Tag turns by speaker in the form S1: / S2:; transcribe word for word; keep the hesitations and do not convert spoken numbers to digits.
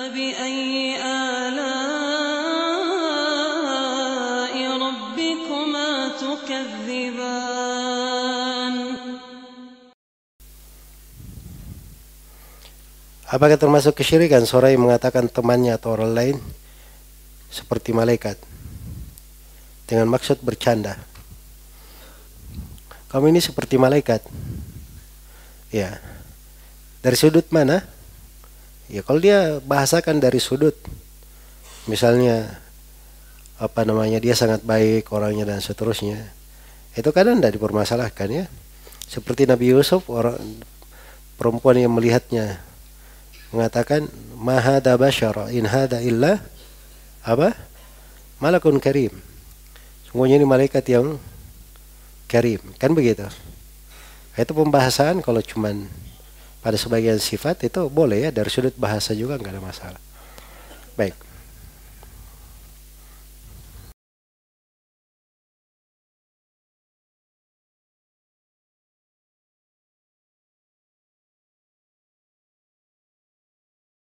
S1: فبأي آلاء ربكما تكذبان.
S2: Apakah termasuk kesyirikan seorang yang mengatakan temannya atau orang lain seperti malaikat dengan maksud bercanda? Kamu ini seperti malaikat. Ya. Dari sudut mana? Ya kalau dia bahasakan dari sudut, misalnya apa namanya, dia sangat baik orangnya dan seterusnya, itu kadang tidak dipermasalahkan ya. Seperti Nabi Yusuf, orang perempuan yang melihatnya mengatakan ma hada basyara in hada illa apa? Malakun karim. Semuanya ini malaikat yang karim, kan begitu. Itu pembahasan kalau cuman pada sebagian sifat itu boleh ya, dari sudut bahasa juga nggak ada masalah. Baik.